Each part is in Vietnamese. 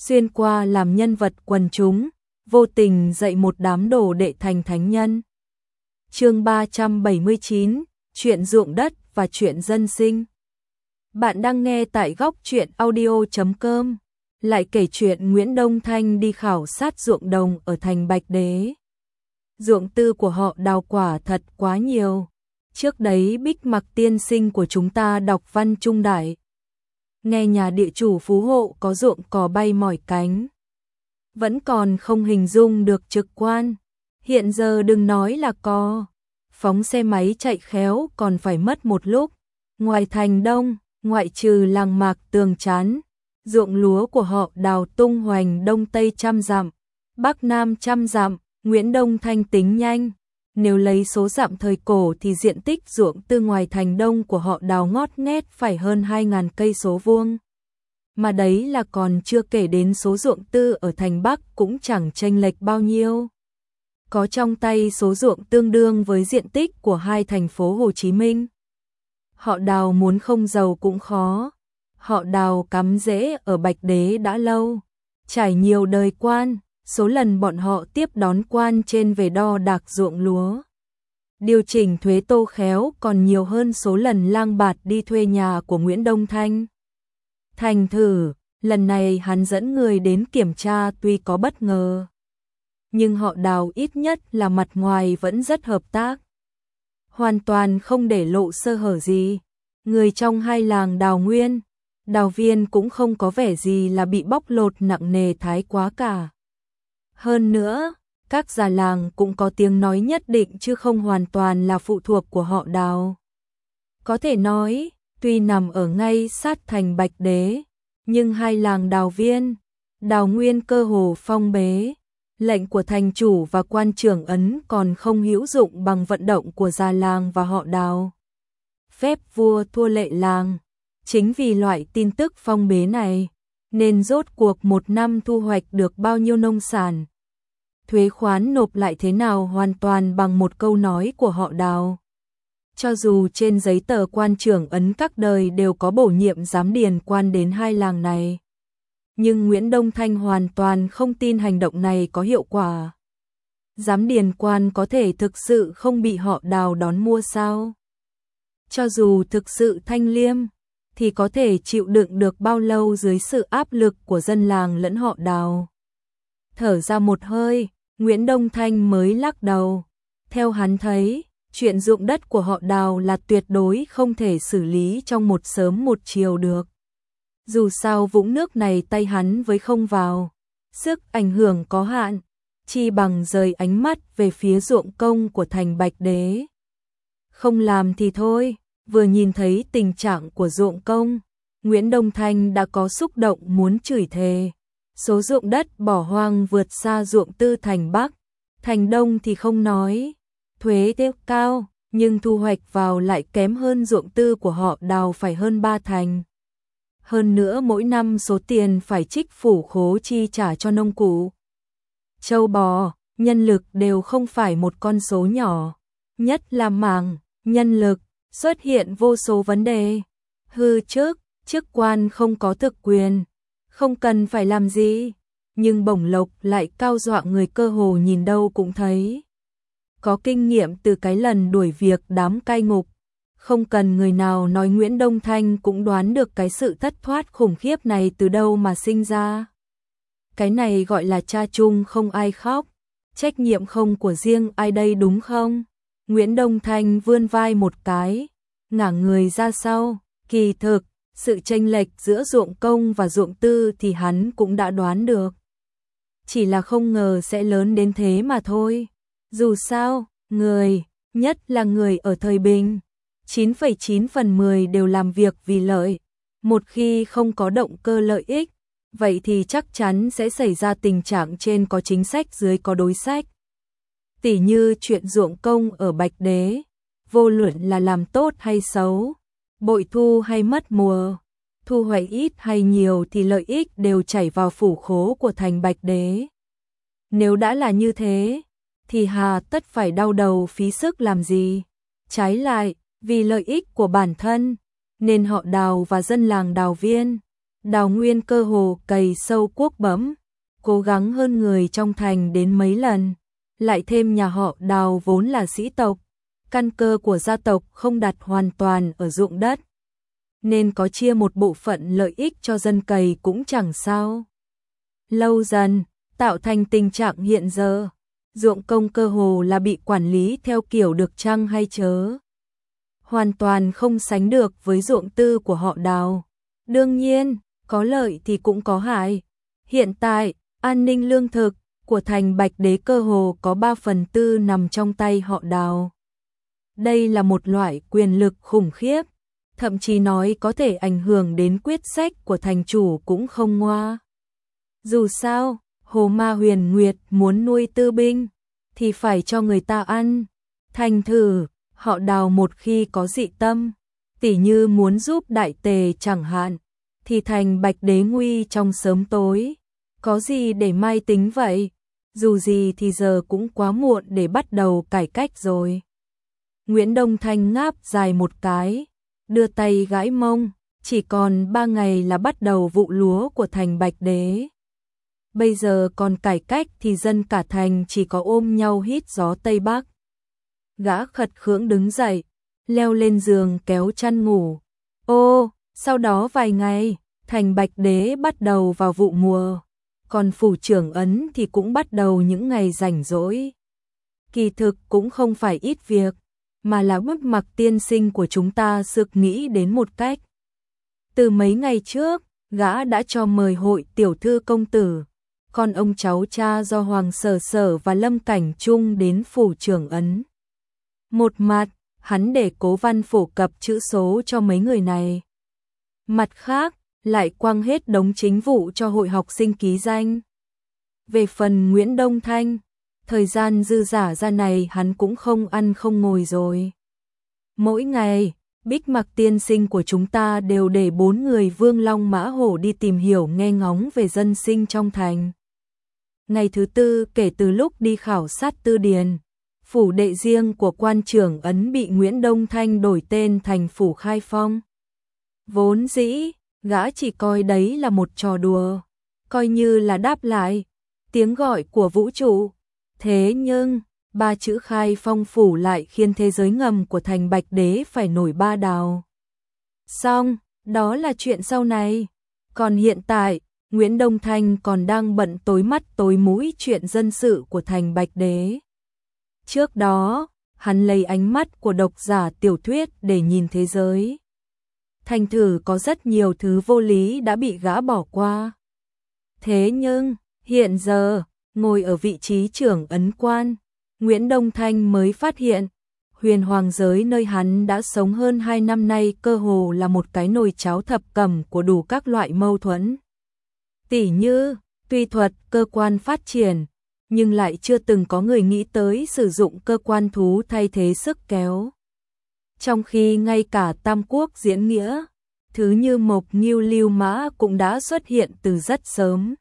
xuyên qua làm nhân vật quần chúng, vô tình dạy một đám đồ đệ thành thánh nhân. Chương 379, chuyện ruộng đất và chuyện dân sinh. Bạn đang nghe tại góc truyện audio.com. Lại kể chuyện Nguyễn Đông Thanh đi khảo sát ruộng đồng ở thành Bạch Đế. Ruộng tư của họ đào quả thật quá nhiều. Trước đấy Bích Mặc tiên sinh của chúng ta đọc văn trung đại. Nghe nhà địa chủ phú hộ có ruộng cỏ bay mỏi cánh. Vẫn còn không hình dung được trực quan. Hiện giờ đừng nói là có. Phóng xe máy chạy khéo còn phải mất một lúc. Ngoài thành đông, ngoại trừ làng Mạc Tường Chán, ruộng lúa của họ đào tung hoành đông tây 100 dặm, bắc nam 100 dặm. Nguyễn Đông Thanh tính nhanh, nếu lấy số dặm thời cổ thì diện tích ruộng tư ngoài thành đông của họ đào ngót nghét phải hơn 2.000 cây số vuông. Mà đấy là còn chưa kể đến số ruộng tư ở thành Bắc cũng chẳng chênh lệch bao nhiêu. Có trong tay số ruộng tương đương với diện tích của hai thành phố Hồ Chí Minh. Họ đào muốn không giàu cũng khó. Họ đào cắm rễ ở Bạch Đế đã lâu, trải nhiều đời quan. Số lần bọn họ tiếp đón quan trên về đo đạc ruộng lúa, điều chỉnh thuế tô khéo còn nhiều hơn số lần lang bạt đi thuê nhà của Nguyễn Đông Thanh. Thành thử, lần này hắn dẫn người đến kiểm tra tuy có bất ngờ, nhưng họ đào ít nhất là mặt ngoài vẫn rất hợp tác. Hoàn toàn không để lộ sơ hở gì. Người trong hai làng Đào Nguyên, Đào Viên cũng không có vẻ gì là bị bóc lột nặng nề thái quá cả. Hơn nữa, các già làng cũng có tiếng nói nhất định chứ không hoàn toàn là phụ thuộc của họ Đào. Có thể nói, tuy nằm ở ngay sát thành Bạch Đế, nhưng hai làng Đào Viên, Đào Nguyên cơ hồ phong bế. Lệnh của thành chủ và quan trưởng ấn còn không hữu dụng bằng vận động của già làng và họ Đào. Phép vua thua lệ làng. Chính vì loại tin tức phong bế này, nên rốt cuộc một năm thu hoạch được bao nhiêu nông sản. Thuế khoán nộp lại thế nào hoàn toàn bằng một câu nói của họ Đào. Cho dù trên giấy tờ quan trưởng ấn các đời đều có bổ nhiệm giám điền quan đến hai làng này, nhưng Nguyễn Đông Thanh hoàn toàn không tin hành động này có hiệu quả. Giám điền quan có thể thực sự không bị họ Đào đón mua sao? Cho dù thực sự thanh liêm, thì có thể chịu đựng được bao lâu dưới sự áp lực của dân làng lẫn họ Đào. Thở ra một hơi, Nguyễn Đông Thanh mới lắc đầu. Theo hắn thấy, chuyện ruộng đất của họ Đào là tuyệt đối không thể xử lý trong một sớm một chiều được. Dù sao vũng nước này tay hắn với không vào, sức ảnh hưởng có hạn, chi bằng rời ánh mắt về phía ruộng công của thành Bạch Đế. Không làm thì thôi. Vừa nhìn thấy tình trạng của ruộng công, Nguyễn Đông Thanh đã có xúc động muốn chửi thề. Số ruộng đất bỏ hoang vượt xa ruộng tư thành Bắc, thành Đông thì không nói, thuế tiêu cao, nhưng thu hoạch vào lại kém hơn ruộng tư của họ Đào phải hơn 3 thành. Hơn nữa mỗi năm số tiền phải trích phủ khố chi trả cho nông cụ, trâu bò, nhân lực đều không phải một con số nhỏ, nhất là mảng nhân lực. Xuất hiện vô số vấn đề. Chức quan không có thực quyền, không cần phải làm gì, nhưng bổng lộc lại cao dọa người cơ hồ nhìn đâu cũng thấy. Có kinh nghiệm từ cái lần đuổi việc đám cai ngục, không cần người nào nói Nguyễn Đông Thanh cũng đoán được cái sự thất thoát khủng khiếp này từ đâu mà sinh ra. Cái này gọi là cha chung không ai khóc, trách nhiệm không của riêng ai đây đúng không? Nguyễn Đông Thanh vươn vai một cái, ngả người ra sau. Kỳ thực, sự chênh lệch giữa ruộng công và ruộng tư thì hắn cũng đã đoán được. Chỉ là không ngờ sẽ lớn đến thế mà thôi. Dù sao, người, nhất là người ở thời bình, 9,9 phần 10 đều làm việc vì lợi. Một khi không có động cơ lợi ích, vậy thì chắc chắn sẽ xảy ra tình trạng trên có chính sách dưới có đối sách. Tỉ như chuyện ruộng công ở Bạch Đế, vô luận là làm tốt hay xấu, bội thu hay mất mùa, thu hoạch ít hay nhiều thì lợi ích đều chảy vào phủ khố của thành Bạch Đế. Nếu đã là như thế, thì hà tất phải đau đầu phí sức làm gì? Trái lại, vì lợi ích của bản thân, nên họ Đào và dân làng Đào Viên Đào Nguyên cơ hồ cày sâu cuốc bẫm, cố gắng hơn người trong thành đến mấy lần, lại thêm nhà họ Đào vốn là sĩ tộc, căn cơ của gia tộc không đặt hoàn toàn ở ruộng đất, nên có chia một bộ phận lợi ích cho dân cày cũng chẳng sao. Lâu dần, tạo thành tình trạng hiện giờ, ruộng công cơ hồ là bị quản lý theo kiểu được chăng hay chớ. Hoàn toàn không sánh được với ruộng tư của họ Đào. Đương nhiên, có lợi thì cũng có hại. Hiện tại, an ninh lương thực của thành Bạch Đế cơ hồ có 3/4 nằm trong tay họ Đào. Đây là một loại quyền lực khủng khiếp, thậm chí nói có thể ảnh hưởng đến quyết sách của thành chủ cũng không ngoa. Dù sao, Hồ Ma Huyền Nguyệt muốn nuôi tư binh thì phải cho người ta ăn. Thành thử, họ Đào một khi có dị tâm, tỉ như muốn giúp Đại Tề chẳng hạn, thì thành Bạch Đế nguy trong sớm tối. Có gì để mai tính vậy? Dù gì thì giờ cũng quá muộn để bắt đầu cải cách rồi. Nguyễn Đông Thanh ngáp dài một cái, đưa tay gãi mông, chỉ còn 3 ngày là bắt đầu vụ lúa của thành Bạch Đế. Bây giờ còn cải cách thì dân cả thành chỉ có ôm nhau hít gió Tây Bắc. Gã khật khưỡng đứng dậy, leo lên giường kéo chăn ngủ. Sau đó vài ngày, thành Bạch Đế bắt đầu vào vụ mùa, còn phủ trưởng ấn thì cũng bắt đầu những ngày rảnh rỗi. Kỳ thực cũng không phải ít việc, mà là bức Mặc tiên sinh của chúng ta sực nghĩ đến một cách. Từ mấy ngày trước, gã đã cho mời hội tiểu thư công tử, con ông cháu cha do Hoàng Sở Sở và Lâm Cảnh Trung đến phủ trưởng ấn. Một mặt, hắn để Cố Văn phổ cập chữ số cho mấy người này. Mặt khác, lại quăng hết đống chính vụ cho hội học sinh ký danh. Về phần Nguyễn Đông Thanh, thời gian dư dả ra này hắn cũng không ăn không ngồi rồi. Mỗi ngày, Bích Mặc tiên sinh của chúng ta đều để 4 người Vương Long Mã Hổ đi tìm hiểu nghe ngóng về dân sinh trong thành. Ngày thứ 4 kể từ lúc đi khảo sát tư điền, phủ đệ riêng của quan trưởng ấn bị Nguyễn Đông Thanh đổi tên thành phủ Khai Phong. Vốn dĩ, gã chỉ coi đấy là một trò đùa, coi như là đáp lại tiếng gọi của vũ trụ. Thế nhưng, 3 chữ Khai Phong phủ lại khiến thế giới ngầm của thành Bạch Đế phải nổi ba đào. Xong, đó là chuyện sau này. Còn hiện tại, Nguyễn Đông Thanh còn đang bận tối mắt tối mũi chuyện dân sự của thành Bạch Đế. Trước đó, hắn lấy ánh mắt của độc giả tiểu thuyết để nhìn thế giới. Thành thử có rất nhiều thứ vô lý đã bị gã bỏ qua. Thế nhưng, hiện giờ, ngồi ở vị trí trưởng ấn quan, Nguyễn Đông Thanh mới phát hiện, huyền hoàng giới nơi hắn đã sống hơn 2 năm nay cơ hồ là một cái nồi cháo thập cẩm của đủ các loại mâu thuẫn. Tỉ như, tuy thuật cơ quan phát triển, nhưng lại chưa từng có người nghĩ tới sử dụng cơ quan thú thay thế sức kéo. Trong khi ngay cả Tam Quốc diễn nghĩa, thứ như Mộc Ngưu Lưu Mã cũng đã xuất hiện từ rất sớm.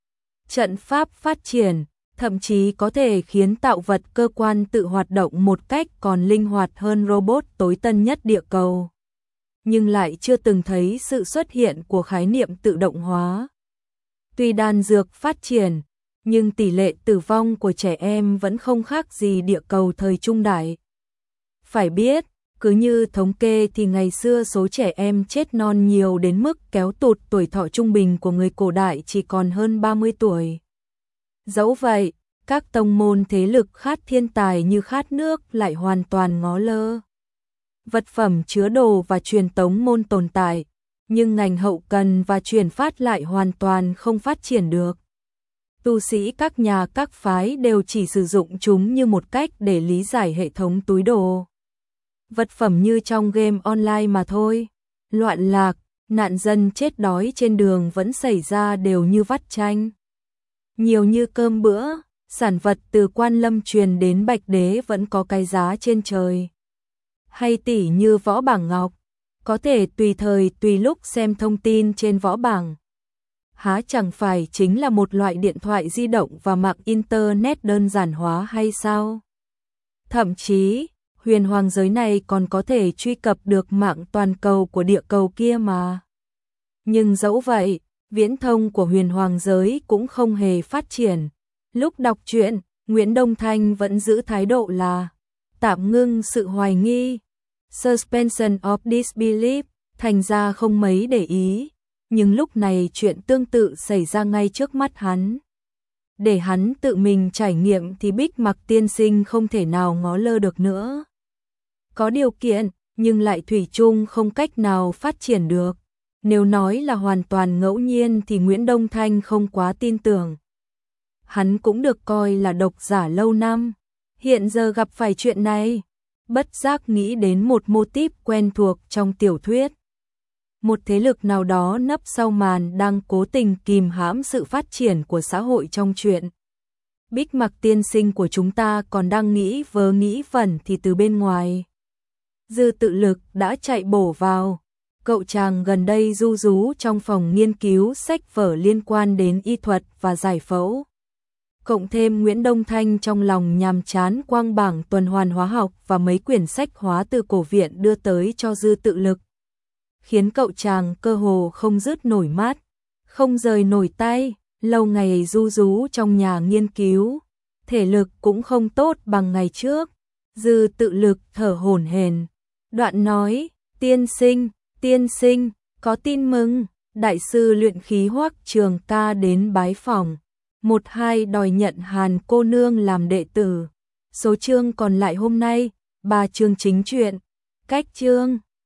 Trận pháp phát triển, thậm chí có thể khiến tạo vật cơ quan tự hoạt động một cách còn linh hoạt hơn robot tối tân nhất địa cầu. Nhưng lại chưa từng thấy sự xuất hiện của khái niệm tự động hóa. Tuy đan dược phát triển, nhưng tỷ lệ tử vong của trẻ em vẫn không khác gì địa cầu thời trung đại. Phải biết, cứ như thống kê thì ngày xưa số trẻ em chết non nhiều đến mức kéo tụt tuổi thọ trung bình của người cổ đại chỉ còn hơn 30 tuổi. Dẫu vậy, các tông môn thế lực khát thiên tài như khát nước lại hoàn toàn ngó lơ. Vật phẩm chứa đồ và truyền tống môn tồn tại, nhưng ngành hậu cần và truyền phát lại hoàn toàn không phát triển được. Tu sĩ các nhà các phái đều chỉ sử dụng chúng như một cách để lý giải hệ thống túi đồ. Vật phẩm như trong game online mà thôi. Loạn lạc, nạn dân chết đói trên đường vẫn xảy ra đều như vắt chanh. Nhiều như cơm bữa, sản vật từ Quan Lâm truyền đến Bạch Đế vẫn có cái giá trên trời. Hay tỉ như võ bảng ngọc, có thể tùy thời tùy lúc xem thông tin trên võ bảng. Há chẳng phải chính là một loại điện thoại di động và mạng internet đơn giản hóa hay sao? Thậm chí, huyền hoàng giới này còn có thể truy cập được mạng toàn cầu của địa cầu kia mà. Nhưng dẫu vậy, viễn thông của huyền hoàng giới cũng không hề phát triển. Lúc đọc truyện, Nguyễn Đông Thanh vẫn giữ thái độ là tạm ngưng sự hoài nghi, suspension of disbelief, thành ra không mấy để ý. Nhưng lúc này chuyện tương tự xảy ra ngay trước mắt hắn. Để hắn tự mình trải nghiệm thì Bích Mặc tiên sinh không thể nào ngó lơ được nữa. Có điều kiện, nhưng lại thủy chung không cách nào phát triển được. Nếu nói là hoàn toàn ngẫu nhiên thì Nguyễn Đông Thanh không quá tin tưởng. Hắn cũng được coi là độc giả lâu năm. Hiện giờ gặp phải chuyện này, bất giác nghĩ đến một mô típ quen thuộc trong tiểu thuyết. Một thế lực nào đó nấp sau màn đang cố tình kìm hãm sự phát triển của xã hội trong truyện. Bích Mặc tiên sinh của chúng ta còn đang nghĩ vớ nghĩ vẩn thì từ bên ngoài Dư Tự Lực đã chạy bổ vào. Cậu chàng gần đây ru rú trong phòng nghiên cứu sách vở liên quan đến y thuật và giải phẫu. Cộng thêm Nguyễn Đông Thanh trong lòng nhàm chán quang bảng tuần hoàn hóa học và mấy quyển sách hóa từ cổ viện đưa tới cho Dư Tự Lực, khiến cậu chàng cơ hồ không dứt nổi mắt, không rời nổi tay. Lâu ngày ru rú trong nhà nghiên cứu, thể lực cũng không tốt bằng ngày trước. Dư Tự Lực thở hổn hển, đoạn nói: tiên sinh, có tin mừng, đại sư luyện khí Hoắc Trường Ca đến bái phỏng, 1-2 đòi nhận Hàn cô nương làm đệ tử. Số chương còn lại hôm nay, 3 chương chính truyện, cách chương